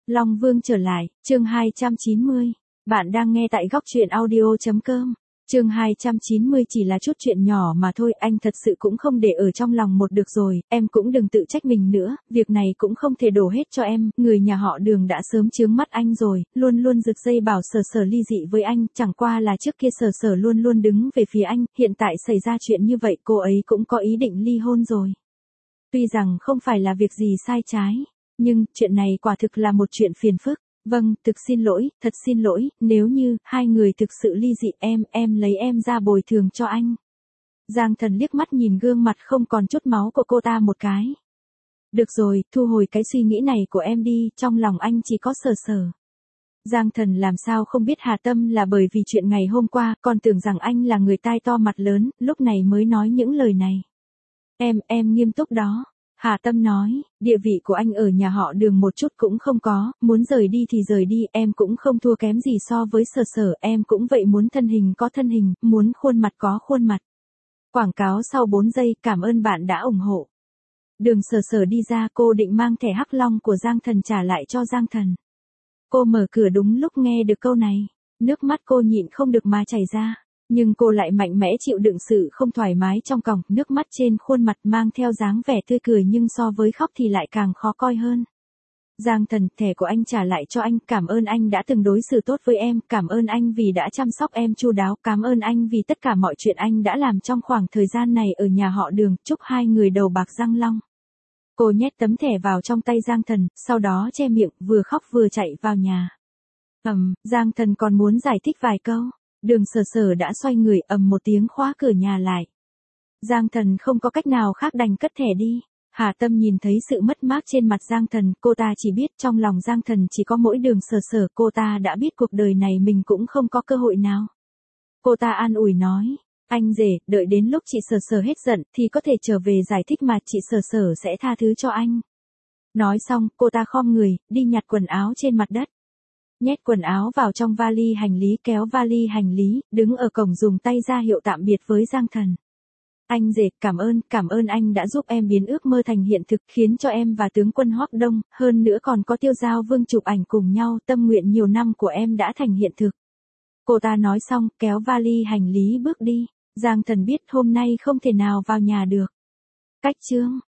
Long Vương trở lại, chương 290. Bạn đang nghe tại góc truyện audio.com. Chương 290 chỉ là chút chuyện nhỏ mà thôi, anh thật sự cũng không để ở trong lòng một được rồi, em cũng đừng tự trách mình nữa, việc này cũng không thể đổ hết cho em, người nhà họ Đường đã sớm chướng mắt anh rồi, luôn luôn giật dây bảo Sở Sở ly dị với anh, chẳng qua là trước kia Sở Sở luôn luôn đứng về phía anh, hiện tại xảy ra chuyện như vậy cô ấy cũng có ý định ly hôn rồi. Tuy rằng không phải là việc gì sai trái, nhưng chuyện này quả thực là một chuyện phiền phức. Vâng, thực xin lỗi, thật xin lỗi, nếu như hai người thực sự ly dị em lấy em ra bồi thường cho anh. Giang Thần liếc mắt nhìn gương mặt không còn chút máu của cô ta một cái. Được rồi, thu hồi cái suy nghĩ này của em đi, trong lòng anh chỉ có Sở Sở. Giang Thần làm sao không biết Hà Tâm là bởi vì chuyện ngày hôm qua, còn tưởng rằng anh là người tai to mặt lớn, lúc này mới nói những lời này. Em nghiêm túc đó. Hà Tâm nói, địa vị của anh ở nhà họ Đường một chút cũng không có, muốn rời đi thì rời đi, em cũng không thua kém gì so với Sở Sở, em cũng vậy, muốn thân hình có thân hình, muốn khuôn mặt có khuôn mặt. Quảng cáo sau 4 giây, cảm ơn bạn đã ủng hộ. Đường Sở Sở đi ra, cô định mang thẻ Hắc Long của Giang Thần trả lại cho Giang Thần. Cô mở cửa đúng lúc nghe được câu này, nước mắt cô nhịn không được mà chảy ra. Nhưng cô lại mạnh mẽ chịu đựng sự không thoải mái trong còng, nước mắt trên khuôn mặt mang theo dáng vẻ tươi cười nhưng so với khóc thì lại càng khó coi hơn. Giang Thần, thẻ của anh trả lại cho anh, cảm ơn anh đã từng đối xử tốt với em, cảm ơn anh vì đã chăm sóc em chu đáo, cảm ơn anh vì tất cả mọi chuyện anh đã làm trong khoảng thời gian này ở nhà họ Đường, chúc hai người đầu bạc răng long. Cô nhét tấm thẻ vào trong tay Giang Thần, sau đó che miệng, vừa khóc vừa chạy vào nhà. Giang Thần còn muốn giải thích vài câu. Đường Sở Sở đã xoay người, một tiếng khóa cửa nhà lại. Giang Thần không có cách nào khác đành cất thẻ đi. Hà Tâm nhìn thấy sự mất mát trên mặt Giang Thần, cô ta chỉ biết trong lòng Giang Thần chỉ có mỗi Đường Sở Sở, cô ta đã biết cuộc đời này mình cũng không có cơ hội nào. Cô ta an ủi nói, anh rể, đợi đến lúc chị Sở Sở hết giận thì có thể trở về giải thích mà chị Sở Sở sẽ tha thứ cho anh. Nói xong, cô ta khom người, đi nhặt quần áo trên mặt đất. Nhét quần áo vào trong vali hành lý, kéo vali hành lý, đứng ở cổng dùng tay ra hiệu tạm biệt với Giang Thần. Anh rể, cảm ơn anh đã giúp em biến ước mơ thành hiện thực, khiến cho em và tướng quân Hoắc Đông, hơn nữa còn có Tiêu Giao Vương chụp ảnh cùng nhau, tâm nguyện nhiều năm của em đã thành hiện thực. Cô ta nói xong, kéo vali hành lý bước đi. Giang Thần biết hôm nay không thể nào vào nhà được. Cách chương